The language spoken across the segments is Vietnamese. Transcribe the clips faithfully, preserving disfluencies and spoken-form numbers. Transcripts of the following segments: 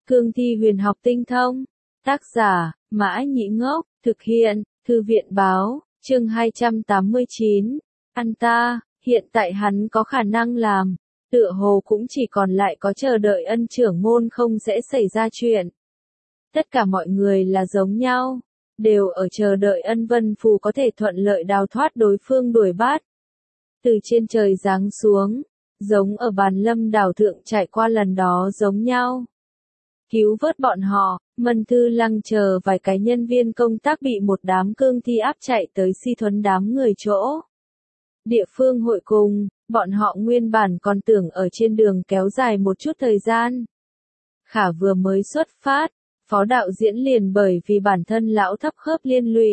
Cương thi huyền học tinh thông. Tác giả, Mã Nhĩ Ngốc, thực hiện, Thư viện Báo, chương hai trăm tám mươi chín. Anh ta, hiện tại hắn có khả năng làm, tựa hồ cũng chỉ còn lại có chờ đợi ân trưởng môn không sẽ xảy ra chuyện. Tất cả mọi người là giống nhau, đều ở chờ đợi ân vân phù có thể thuận lợi đào thoát đối phương đuổi bắt. Từ trên trời giáng xuống, giống ở bàn lâm đảo thượng trải qua lần đó giống nhau. Cứu vớt bọn họ, Mân Thư Lăng chờ vài cái nhân viên công tác bị một đám cương thi áp chạy tới Si Thuấn đám người chỗ. Địa phương hội cùng, bọn họ nguyên bản còn tưởng ở trên đường kéo dài một chút thời gian. Khả vừa mới xuất phát, phó đạo diễn liền bởi vì bản thân lão thấp khớp liên lụy.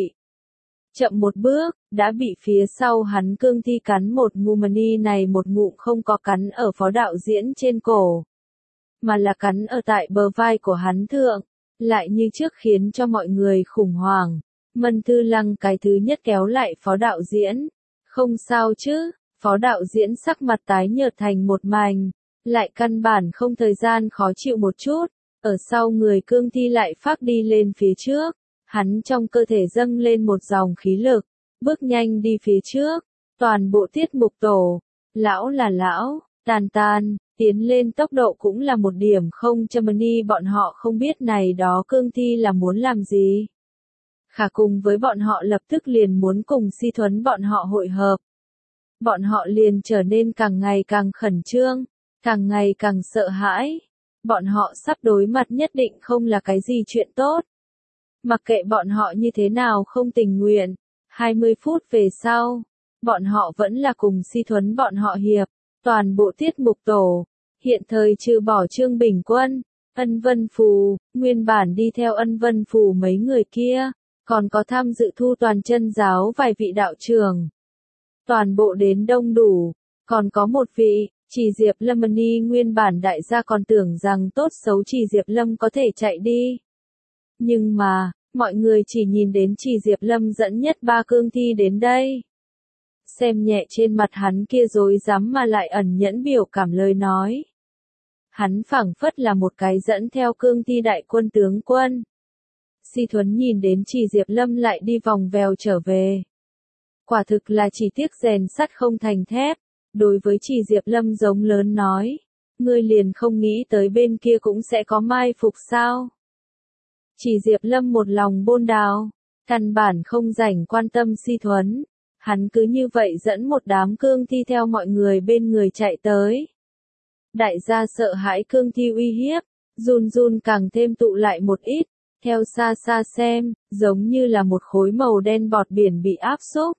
Chậm một bước, đã bị phía sau hắn cương thi cắn một ngụm, ni này một ngụm không có cắn ở phó đạo diễn trên cổ, mà là cắn ở tại bờ vai của hắn thượng, lại như trước khiến cho mọi người khủng hoảng. Mân Thư Lăng cái thứ nhất kéo lại phó đạo diễn. Không sao chứ, phó đạo diễn sắc mặt tái nhợt thành một mảnh, lại căn bản không thời gian khó chịu một chút, ở sau người cương thi lại phác đi lên phía trước, hắn trong cơ thể dâng lên một dòng khí lực, bước nhanh đi phía trước, toàn bộ tiết mục tổ, lão là lão, tàn tàn, tiến lên tốc độ cũng là một điểm không cho ni bọn họ không biết này đó cương thi là muốn làm gì. Khả cùng với bọn họ lập tức liền muốn cùng Si Thuấn bọn họ hội hợp. Bọn họ liền trở nên càng ngày càng khẩn trương, càng ngày càng sợ hãi. Bọn họ sắp đối mặt nhất định không là cái gì chuyện tốt. Mặc kệ bọn họ như thế nào không tình nguyện, hai mươi phút về sau, bọn họ vẫn là cùng Si Thuấn bọn họ hiệp, toàn bộ tiết mục tổ, hiện thời trừ bỏ Trương Bình Quân, Ân Vân Phù, nguyên bản đi theo Ân Vân Phù mấy người kia, còn có tham dự thu toàn chân giáo vài vị đạo trưởng. Toàn bộ đến đông đủ, còn có một vị, Chỉ Diệp Lâm ni nguyên bản đại gia còn tưởng rằng tốt xấu Chỉ Diệp Lâm có thể chạy đi. Nhưng mà, mọi người chỉ nhìn đến Chỉ Diệp Lâm dẫn nhất ba cương thi đến đây. Xem nhẹ trên mặt hắn kia dối rắm mà lại ẩn nhẫn biểu cảm lời nói. Hắn phảng phất là một cái dẫn theo cương thi đại quân tướng quân. Si Thuấn nhìn đến Chỉ Diệp Lâm lại đi vòng vèo trở về. Quả thực là chỉ tiếc rèn sắt không thành thép, đối với Chỉ Diệp Lâm giống lớn nói, ngươi liền không nghĩ tới bên kia cũng sẽ có mai phục sao. Chỉ Diệp Lâm một lòng bôn đào, căn bản không rảnh quan tâm Si Thuấn, hắn cứ như vậy dẫn một đám cương thi theo mọi người bên người chạy tới. Đại gia sợ hãi cương thi uy hiếp, run run càng thêm tụ lại một ít. Theo xa xa xem, giống như là một khối màu đen bọt biển bị áp xúc.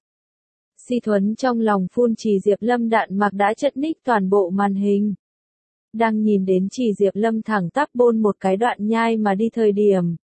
Si Thuấn trong lòng phun Chỉ Diệp Lâm đạn mặc đã chất ních toàn bộ màn hình. Đang nhìn đến Chỉ Diệp Lâm thẳng tắp bôn một cái đoạn nhai mà đi thời điểm.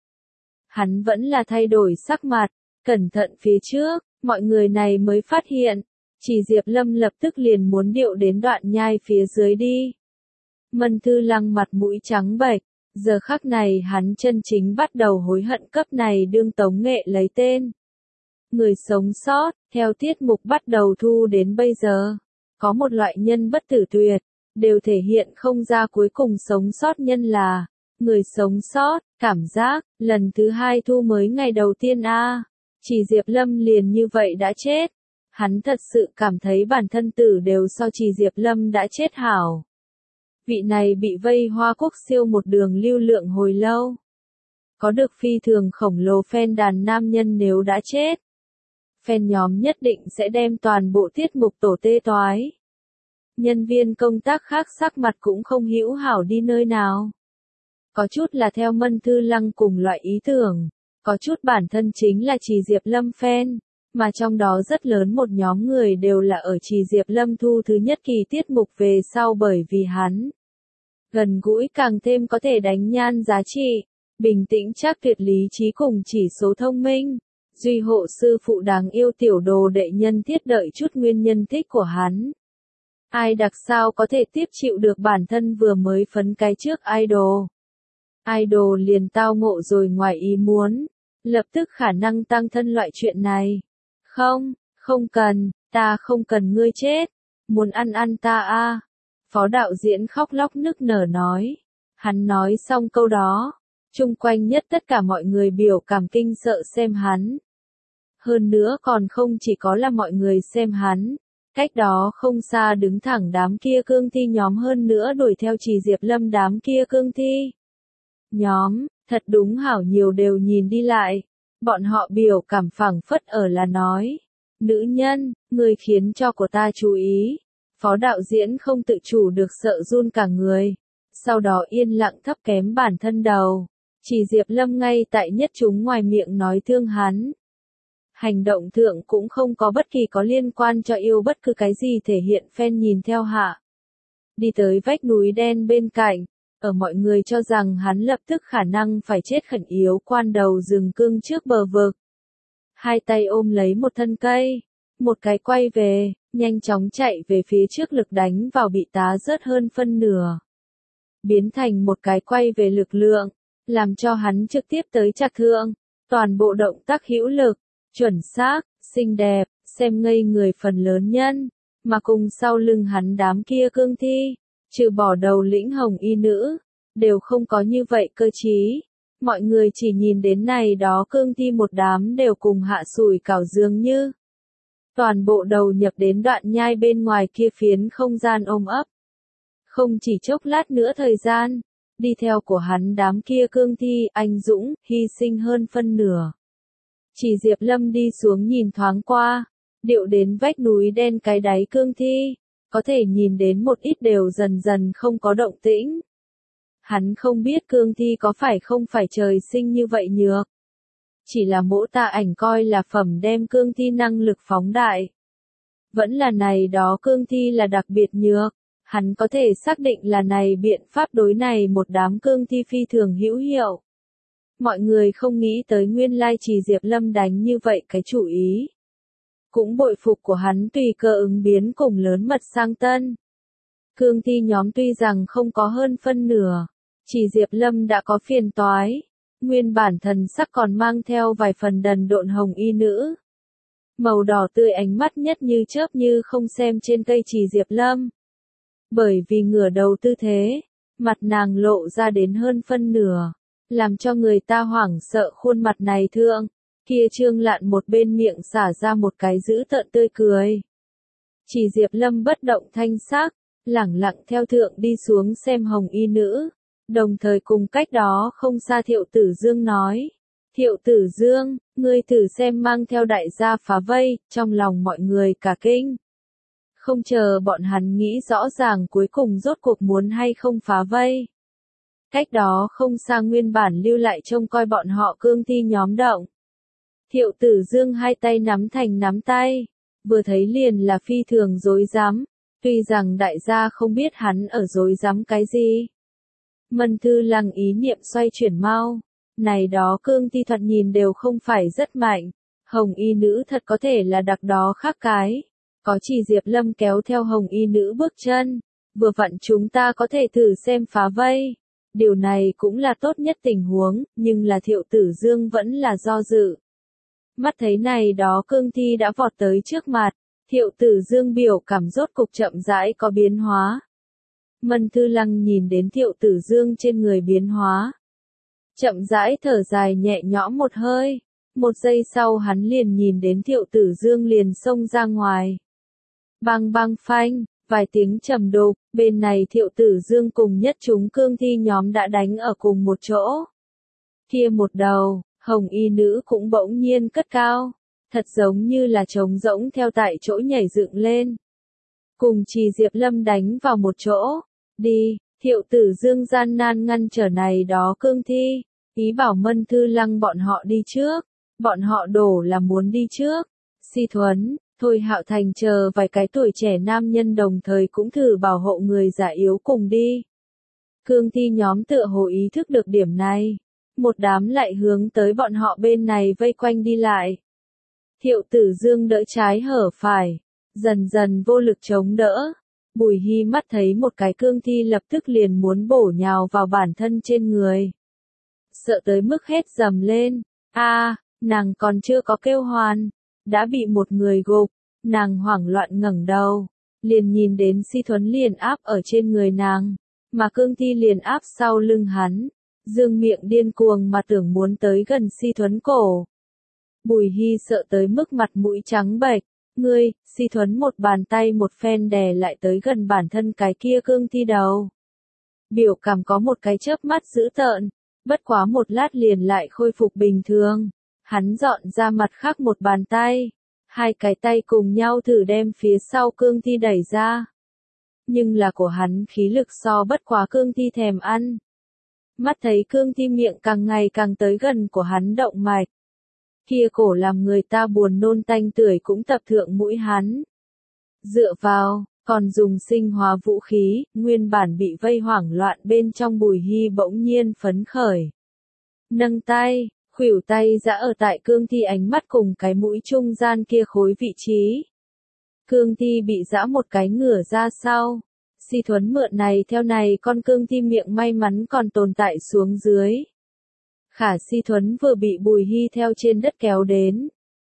Hắn vẫn là thay đổi sắc mặt, cẩn thận phía trước, mọi người này mới phát hiện. Chỉ Diệp Lâm lập tức liền muốn điệu đến đoạn nhai phía dưới đi. Mân Thư Lăng mặt mũi trắng bệch. Giờ khắc này hắn chân chính bắt đầu hối hận cấp này đương tống nghệ lấy tên. Người sống sót, theo tiết mục bắt đầu thu đến bây giờ, có một loại nhân bất tử tuyệt, đều thể hiện không ra cuối cùng sống sót nhân là, người sống sót, cảm giác, lần thứ hai thu mới ngày đầu tiên a Chỉ Diệp Lâm liền như vậy đã chết. Hắn thật sự cảm thấy bản thân tử đều so Chỉ Diệp Lâm đã chết hảo. Vị này bị vây Hoa Quốc siêu một đường lưu lượng hồi lâu. Có được phi thường khổng lồ fan đàn nam nhân nếu đã chết. Fan nhóm nhất định sẽ đem toàn bộ tiết mục tổ tê toái. Nhân viên công tác khác sắc mặt cũng không hữu hảo đi nơi nào. Có chút là theo Mân Thư Lăng cùng loại ý tưởng. Có chút bản thân chính là Chỉ Diệp Lâm fan. Mà trong đó rất lớn một nhóm người đều là ở Chỉ Diệp Lâm thu thứ nhất kỳ tiết mục về sau bởi vì hắn. Gần gũi càng thêm có thể đánh nhan giá trị, bình tĩnh chắc tuyệt lý trí cùng chỉ số thông minh, duy hộ sư phụ đáng yêu tiểu đồ đệ nhân thiết đợi chút nguyên nhân thích của hắn. Ai đặc sao có thể tiếp chịu được bản thân vừa mới phấn cái trước idol. Idol liền tao ngộ rồi ngoài ý muốn, lập tức khả năng tăng thân loại chuyện này. Không, không cần, ta không cần ngươi chết, muốn ăn ăn ta a. Phó đạo diễn khóc lóc nức nở nói. Hắn nói xong câu đó, chung quanh nhất tất cả mọi người biểu cảm kinh sợ xem hắn. Hơn nữa còn không chỉ có là mọi người xem hắn, cách đó không xa đứng thẳng đám kia cương thi nhóm, hơn nữa đuổi theo Trì Diệp Lâm đám kia cương thi nhóm, thật đúng hảo nhiều đều nhìn đi lại. Bọn họ biểu cảm phảng phất ở là nói, nữ nhân, người khiến cho của ta chú ý. Phó đạo diễn không tự chủ được sợ run cả người, sau đó yên lặng thấp kém bản thân đầu. Chỉ Diệp Lâm ngay tại nhất chúng ngoài miệng nói thương hắn. Hành động thượng cũng không có bất kỳ có liên quan cho yêu bất cứ cái gì thể hiện fan nhìn theo hạ. Đi tới vách núi đen bên cạnh, ở mọi người cho rằng hắn lập tức khả năng phải chết khẩn yếu quan đầu rừng cương trước bờ vực. Hai tay ôm lấy một thân cây, một cái quay về, nhanh chóng chạy về phía trước, lực đánh vào bị tá rớt hơn phân nửa. Biến thành một cái quay về lực lượng, làm cho hắn trực tiếp tới chặt thượng, toàn bộ động tác hữu lực, chuẩn xác, xinh đẹp, xem ngây người phần lớn nhân, mà cùng sau lưng hắn đám kia cương thi, trừ bỏ đầu lĩnh hồng y nữ, đều không có như vậy cơ trí. Mọi người chỉ nhìn đến này đó cương thi một đám đều cùng hạ sủi cảo dường như. Toàn bộ đầu nhập đến đoạn nhai bên ngoài kia phiến không gian ôm ấp. Không chỉ chốc lát nữa thời gian, đi theo của hắn đám kia cương thi anh dũng, hy sinh hơn phân nửa. Chỉ Diệp Lâm đi xuống nhìn thoáng qua, điệu đến vách núi đen cái đáy cương thi, có thể nhìn đến một ít đều dần dần không có động tĩnh. Hắn không biết cương thi có phải không phải trời sinh như vậy nhược. Chỉ là mỗ tạ ảnh coi là phẩm đem cương thi năng lực phóng đại. Vẫn là này đó cương thi là đặc biệt nhược, hắn có thể xác định là này biện pháp đối này một đám cương thi phi thường hữu hiệu. Mọi người không nghĩ tới nguyên lai Trì Diệp Lâm đánh như vậy cái chủ ý. Cũng bội phục của hắn tùy cơ ứng biến cùng lớn mật sang tân. Cương thi nhóm tuy rằng không có hơn phân nửa, Trì Diệp Lâm đã có phiền toái. Nguyên bản thần sắc còn mang theo vài phần đần độn hồng y nữ. Màu đỏ tươi ánh mắt nhất như chớp như không xem trên cây Trì Diệp Lâm. Bởi vì ngửa đầu tư thế, mặt nàng lộ ra đến hơn phân nửa, làm cho người ta hoảng sợ khuôn mặt này thượng. Kia Trương Lạn một bên miệng xả ra một cái dữ tợn tươi cười. Trì Diệp Lâm bất động thanh sắc, lẳng lặng theo thượng đi xuống xem hồng y nữ. Đồng thời cùng cách đó không xa Thiệu Tử Dương nói. Thiệu Tử Dương, ngươi thử xem mang theo đại gia phá vây, trong lòng mọi người cả kinh. Không chờ bọn hắn nghĩ rõ ràng cuối cùng rốt cuộc muốn hay không phá vây. Cách đó không xa nguyên bản lưu lại trông coi bọn họ cương thi nhóm động. Thiệu Tử Dương hai tay nắm thành nắm tay, vừa thấy liền là phi thường dối rắm, tuy rằng đại gia không biết hắn ở dối rắm cái gì. Mân Thư Lăng ý niệm xoay chuyển mau, này đó cương thi thoạt nhìn đều không phải rất mạnh, hồng y nữ thật có thể là đặc đó khác cái. Có Trì Diệp Lâm kéo theo hồng y nữ bước chân, vừa vặn chúng ta có thể thử xem phá vây. Điều này cũng là tốt nhất tình huống, nhưng là Thiệu Tử Dương vẫn là do dự. Mắt thấy này đó cương thi đã vọt tới trước mặt, Thiệu Tử Dương biểu cảm rốt cục chậm rãi có biến hóa. Mân Thư Lăng nhìn đến Thiệu Tử Dương trên người biến hóa. Chậm rãi thở dài nhẹ nhõm một hơi, một giây sau hắn liền nhìn đến Thiệu Tử Dương liền xông ra ngoài. Bang bang phanh, vài tiếng trầm đục, bên này Thiệu Tử Dương cùng nhất chúng cương thi nhóm đã đánh ở cùng một chỗ. Kia một đầu, hồng y nữ cũng bỗng nhiên cất cao, thật giống như là trống rỗng theo tại chỗ nhảy dựng lên. Cùng Trì Diệp Lâm đánh vào một chỗ, đi, Thiệu Tử Dương gian nan ngăn trở này đó cương thi, ý bảo Mân Thư Lăng bọn họ đi trước, bọn họ đổ là muốn đi trước. Si Thuấn, Thôi Hạo Thành chờ vài cái tuổi trẻ nam nhân đồng thời cũng thử bảo hộ người già yếu cùng đi. Cương thi nhóm tựa hồ ý thức được điểm này, một đám lại hướng tới bọn họ bên này vây quanh đi lại. Thiệu Tử Dương đỡ trái hở phải, dần dần vô lực chống đỡ. Bùi Hy mắt thấy một cái cương thi lập tức liền muốn bổ nhào vào bản thân trên người. Sợ tới mức hét dầm lên, a, nàng còn chưa có kêu hoàn, đã bị một người gục, nàng hoảng loạn ngẩng đầu, liền nhìn đến Si Thuấn liền áp ở trên người nàng, mà cương thi liền áp sau lưng hắn, dương miệng điên cuồng mà tưởng muốn tới gần Si Thuấn cổ. Bùi Hy sợ tới mức mặt mũi trắng bệch, ngươi, Si Thuấn một bàn tay một phen đè lại tới gần bản thân cái kia cương thi đầu. Biểu cảm có một cái chớp mắt dữ tợn, bất quá một lát liền lại khôi phục bình thường. Hắn dọn ra mặt khác một bàn tay, hai cái tay cùng nhau thử đem phía sau cương thi đẩy ra. Nhưng là của hắn khí lực so bất quá cương thi thèm ăn. Mắt thấy cương thi miệng càng ngày càng tới gần của hắn động mạch. Kia cổ làm người ta buồn nôn tanh tưởi cũng tập thượng mũi hắn. Dựa vào, còn dùng sinh hóa vũ khí, nguyên bản bị vây hoảng loạn bên trong Bùi Hy bỗng nhiên phấn khởi. Nâng tay, khuỷu tay giã ở tại cương thi ánh mắt cùng cái mũi trung gian kia khối vị trí. Cương thi bị giã một cái ngửa ra sau. Si Thuấn mượn này theo này con cương thi miệng may mắn còn tồn tại xuống dưới. Khả Si Thuấn vừa bị Bùi Hy theo trên đất kéo đến.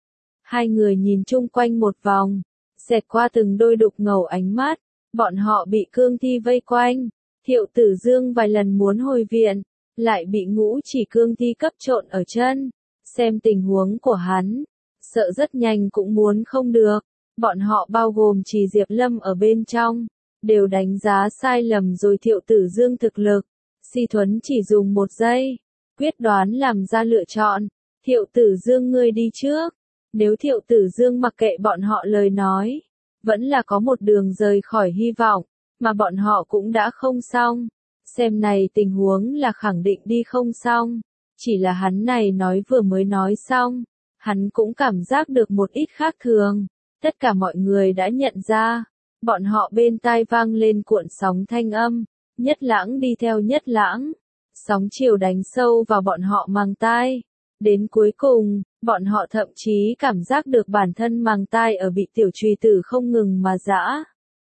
Hai người nhìn chung quanh một vòng, xẹt qua từng đôi đục ngầu ánh mắt, bọn họ bị cương thi vây quanh. Thiệu Tử Dương vài lần muốn hồi viện, lại bị ngũ chỉ cương thi cấp trộn ở chân. Xem tình huống của hắn, sợ rất nhanh cũng muốn không được. Bọn họ bao gồm Trì Diệp Lâm ở bên trong, đều đánh giá sai lầm rồi Thiệu Tử Dương thực lực. Si Thuấn chỉ dùng một giây, quyết đoán làm ra lựa chọn. Thiệu Tử Dương ngươi đi trước. Nếu Thiệu Tử Dương mặc kệ bọn họ lời nói, vẫn là có một đường rời khỏi hy vọng, mà bọn họ cũng đã không xong. Xem này tình huống là khẳng định đi không xong. Chỉ là hắn này nói vừa mới nói xong, hắn cũng cảm giác được một ít khác thường. Tất cả mọi người đã nhận ra, bọn họ bên tai vang lên cuộn sóng thanh âm, nhất lãng đi theo nhất lãng. Sóng chiều đánh sâu vào bọn họ màng tai. Đến cuối cùng, bọn họ thậm chí cảm giác được bản thân màng tai ở bị tiểu truy tử không ngừng mà giã.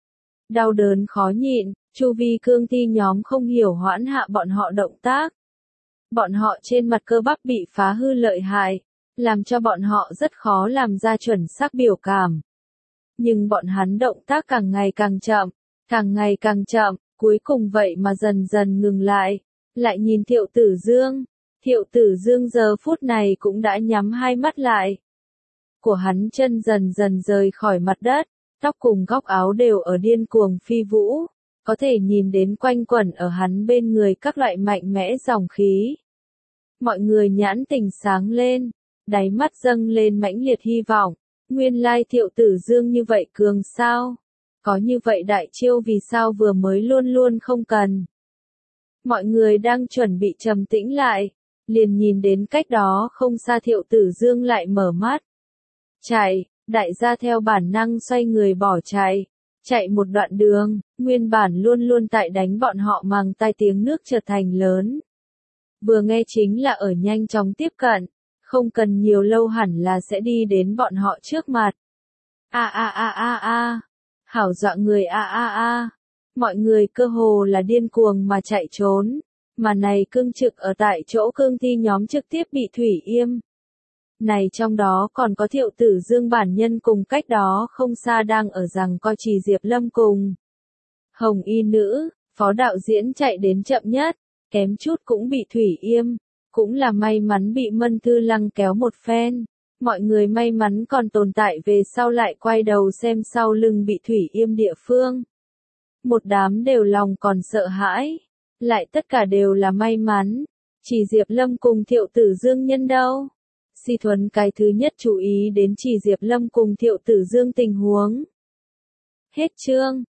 Đau đớn khó nhịn, chu vi cương thi nhóm không hiểu hoãn hạ bọn họ động tác. Bọn họ trên mặt cơ bắp bị phá hư lợi hại, làm cho bọn họ rất khó làm ra chuẩn xác biểu cảm. Nhưng bọn hắn động tác càng ngày càng chậm, càng ngày càng chậm, cuối cùng vậy mà dần dần ngừng lại. Lại nhìn Thiệu Tử Dương, Thiệu Tử Dương giờ phút này cũng đã nhắm hai mắt lại. Của hắn chân dần dần rời khỏi mặt đất, tóc cùng góc áo đều ở điên cuồng phi vũ, có thể nhìn đến quanh quẩn ở hắn bên người các loại mạnh mẽ dòng khí. Mọi người nhãn tình sáng lên, đáy mắt dâng lên mãnh liệt hy vọng, nguyên lai Thiệu Tử Dương như vậy cường sao? Có như vậy đại chiêu vì sao vừa mới luôn luôn không cần? Mọi người đang chuẩn bị trầm tĩnh lại, liền nhìn đến cách đó không xa Thiệu Tử Dương lại mở mắt. Chạy, đại gia theo bản năng xoay người bỏ chạy. Chạy một đoạn đường, nguyên bản luôn luôn tại đánh bọn họ màng tai tiếng nước trở thành lớn. Vừa nghe chính là ở nhanh chóng tiếp cận, không cần nhiều lâu hẳn là sẽ đi đến bọn họ trước mặt. A a a a a, hảo dọa người a a a. Mọi người cơ hồ là điên cuồng mà chạy trốn, mà này cương trực ở tại chỗ cương thi nhóm trực tiếp bị thủy yêm. Này trong đó còn có Thiệu Tử Dương bản nhân cùng cách đó không xa đang ở rằng coi Trì Diệp Lâm cùng. Hồng y nữ, phó đạo diễn chạy đến chậm nhất, kém chút cũng bị thủy yêm, cũng là may mắn bị Mân Thư Lăng kéo một phen. Mọi người may mắn còn tồn tại về sau lại quay đầu xem sau lưng bị thủy yêm địa phương. Một đám đều lòng còn sợ hãi, lại tất cả đều là may mắn. Chỉ Diệp Lâm cùng Thiệu Tử Dương nhân đâu? Si Thuấn cái thứ nhất chú ý đến Chỉ Diệp Lâm cùng Thiệu Tử Dương tình huống. Hết chương.